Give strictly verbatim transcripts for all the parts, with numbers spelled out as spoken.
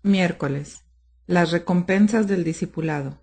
Miércoles. Las recompensas del discipulado.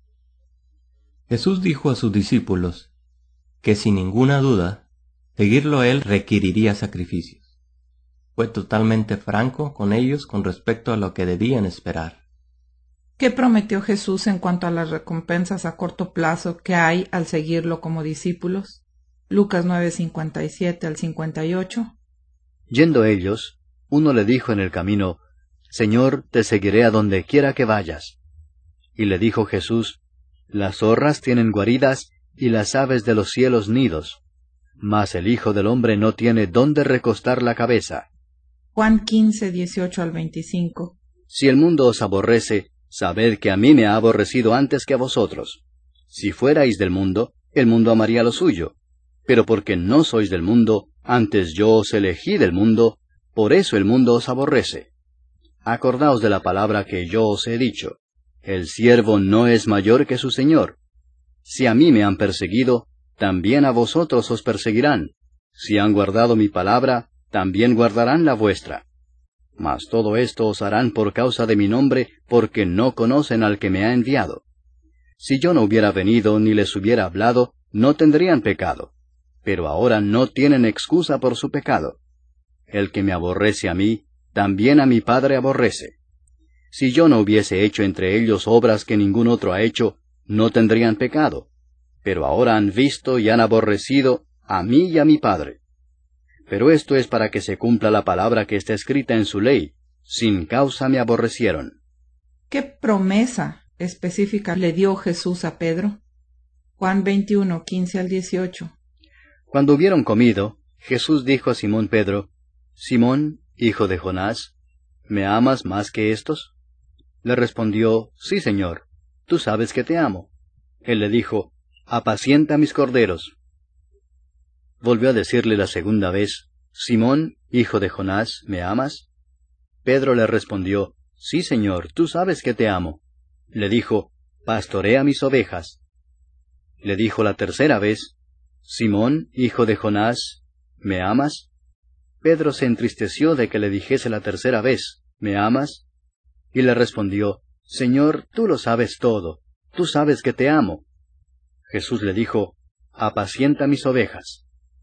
Jesús dijo a sus discípulos que sin ninguna duda, seguirlo a él requeriría sacrificios. Fue totalmente franco con ellos con respecto a lo que debían esperar. ¿Qué prometió Jesús en cuanto a las recompensas a corto plazo que hay al seguirlo como discípulos? Lucas nueve, cincuenta y siete al cincuenta y ocho. Yendo ellos, uno le dijo en el camino, Señor, te seguiré a donde quiera que vayas. Y le dijo Jesús, Las zorras tienen guaridas, y las aves de los cielos nidos, mas el Hijo del Hombre no tiene dónde recostar la cabeza. Juan quince, dieciocho al veinticinco. Si el mundo os aborrece, sabed que a mí me ha aborrecido antes que a vosotros. Si fuerais del mundo, el mundo amaría lo suyo. Pero porque no sois del mundo, antes yo os elegí del mundo, por eso el mundo os aborrece. Acordaos de la palabra que yo os he dicho. El siervo no es mayor que su señor. Si a mí me han perseguido, también a vosotros os perseguirán. Si han guardado mi palabra, también guardarán la vuestra. Mas todo esto os harán por causa de mi nombre, porque no conocen al que me ha enviado. Si yo no hubiera venido ni les hubiera hablado, no tendrían pecado. Pero ahora no tienen excusa por su pecado. El que me aborrece a mí, también a mi Padre aborrece. Si yo no hubiese hecho entre ellos obras que ningún otro ha hecho, no tendrían pecado. Pero ahora han visto y han aborrecido a mí y a mi Padre. Pero esto es para que se cumpla la palabra que está escrita en su ley. Sin causa me aborrecieron. ¿Qué promesa específica le dio Jesús a Pedro? Juan veintiuno, quince al dieciocho. Cuando hubieron comido, Jesús dijo a Simón Pedro, Simón, hijo de Jonás, ¿me amas más que estos? Le respondió, Sí, Señor, tú sabes que te amo. Él le dijo, Apacienta mis corderos. Volvió a decirle la segunda vez, Simón, hijo de Jonás, ¿me amas? Pedro le respondió, Sí, Señor, tú sabes que te amo. Le dijo, Pastorea mis ovejas. Le dijo la tercera vez, Simón, hijo de Jonás, ¿me amas? Pedro se entristeció de que le dijese la tercera vez, ¿me amas? Y le respondió, Señor, tú lo sabes todo, tú sabes que te amo. Jesús le dijo, Apacienta mis ovejas.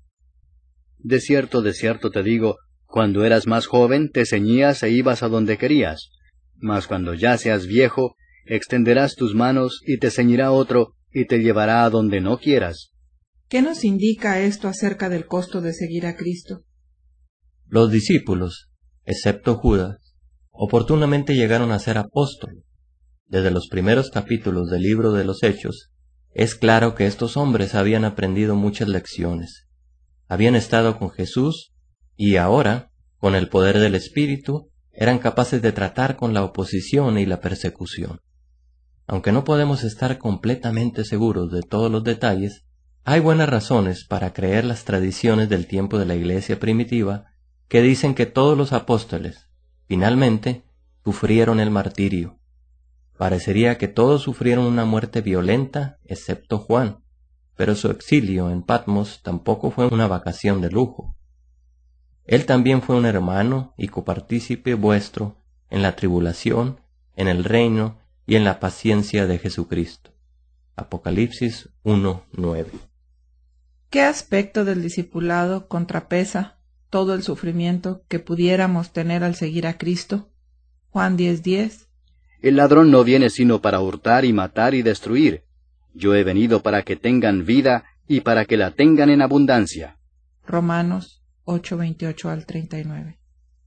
De cierto, de cierto te digo, cuando eras más joven te ceñías e ibas a donde querías, mas cuando ya seas viejo, extenderás tus manos y te ceñirá otro, y te llevará a donde no quieras. ¿Qué nos indica esto acerca del costo de seguir a Cristo? Los discípulos, excepto Judas, oportunamente llegaron a ser apóstoles. Desde los primeros capítulos del libro de los Hechos, es claro que estos hombres habían aprendido muchas lecciones. Habían estado con Jesús y ahora, con el poder del Espíritu, eran capaces de tratar con la oposición y la persecución. Aunque no podemos estar completamente seguros de todos los detalles, hay buenas razones para creer las tradiciones del tiempo de la iglesia primitiva que dicen que todos los apóstoles, finalmente, sufrieron el martirio. Parecería que todos sufrieron una muerte violenta, excepto Juan, pero su exilio en Patmos tampoco fue una vacación de lujo. Él también fue un hermano y copartícipe vuestro en la tribulación, en el reino y en la paciencia de Jesucristo. Apocalipsis uno, nueve. ¿Qué aspecto del discipulado contrapesa todo el sufrimiento que pudiéramos tener al seguir a Cristo? Juan diez, diez. El ladrón no viene sino para hurtar y matar y destruir. Yo he venido para que tengan vida y para que la tengan en abundancia. Romanos ocho, veintiocho al treinta y nueve.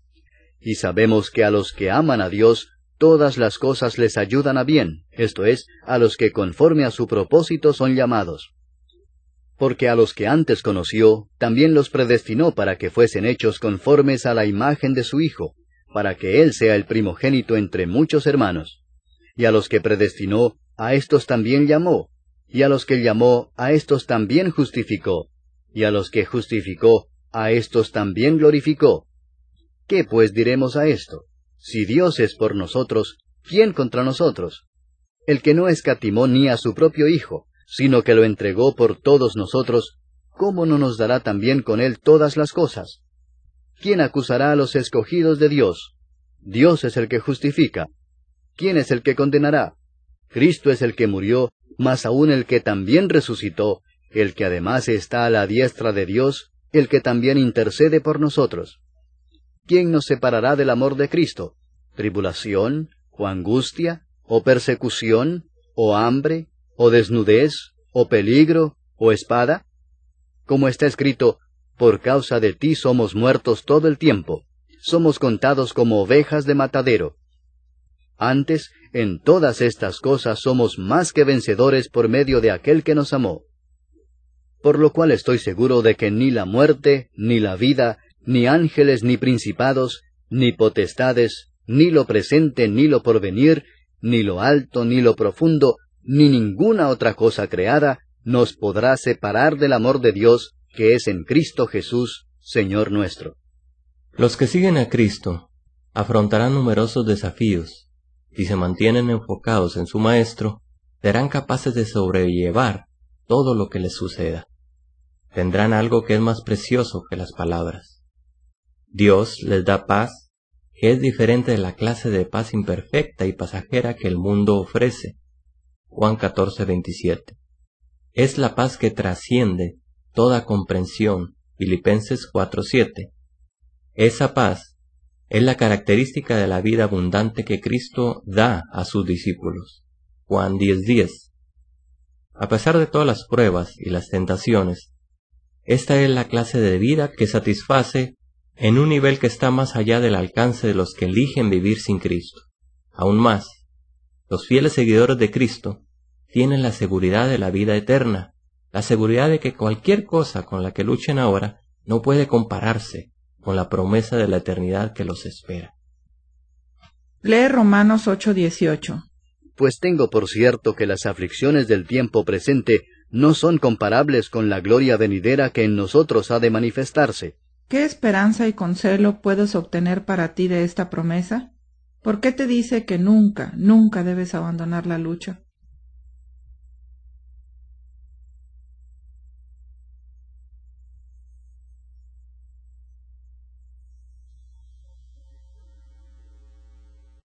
Y sabemos que a los que aman a Dios, todas las cosas les ayudan a bien, esto es, a los que conforme a su propósito son llamados. Porque a los que antes conoció, también los predestinó para que fuesen hechos conformes a la imagen de su Hijo, para que Él sea el primogénito entre muchos hermanos. Y a los que predestinó, a éstos también llamó, y a los que llamó, a éstos también justificó, y a los que justificó, a éstos también glorificó. ¿Qué pues diremos a esto? Si Dios es por nosotros, ¿quién contra nosotros? El que no escatimó ni a su propio Hijo, sino que lo entregó por todos nosotros, ¿cómo no nos dará también con Él todas las cosas? ¿Quién acusará a los escogidos de Dios? Dios es el que justifica. ¿Quién es el que condenará? Cristo es el que murió, más aún el que también resucitó, el que además está a la diestra de Dios, el que también intercede por nosotros. ¿Quién nos separará del amor de Cristo? ¿Tribulación, o angustia, o persecución, o hambre, o desnudez, o peligro, o espada? Como está escrito, por causa de ti somos muertos todo el tiempo, somos contados como ovejas de matadero. Antes, en todas estas cosas somos más que vencedores por medio de aquel que nos amó. Por lo cual estoy seguro de que ni la muerte, ni la vida, ni ángeles, ni principados, ni potestades, ni lo presente, ni lo porvenir, ni lo alto, ni lo profundo, ni ninguna otra cosa creada, nos podrá separar del amor de Dios, que es en Cristo Jesús, Señor nuestro. Los que siguen a Cristo afrontarán numerosos desafíos. Si se mantienen enfocados en su Maestro, serán capaces de sobrellevar todo lo que les suceda. Tendrán algo que es más precioso que las palabras. Dios les da paz, que es diferente de la clase de paz imperfecta y pasajera que el mundo ofrece. Juan catorce, veintisiete. Es la paz que trasciende toda comprensión. Filipenses cuatro, siete. Esa paz es la característica de la vida abundante que Cristo da a sus discípulos. Juan diez, diez. A pesar de todas las pruebas y las tentaciones, esta es la clase de vida que satisface en un nivel que está más allá del alcance de los que eligen vivir sin Cristo. Aún más, los fieles seguidores de Cristo tienen la seguridad de la vida eterna, la seguridad de que cualquier cosa con la que luchen ahora no puede compararse con la promesa de la eternidad que los espera. Lee Romanos ocho, dieciocho. Pues tengo por cierto que las aflicciones del tiempo presente no son comparables con la gloria venidera que en nosotros ha de manifestarse. ¿Qué esperanza y consuelo puedes obtener para ti de esta promesa? ¿Por qué te dice que nunca, nunca debes abandonar la lucha?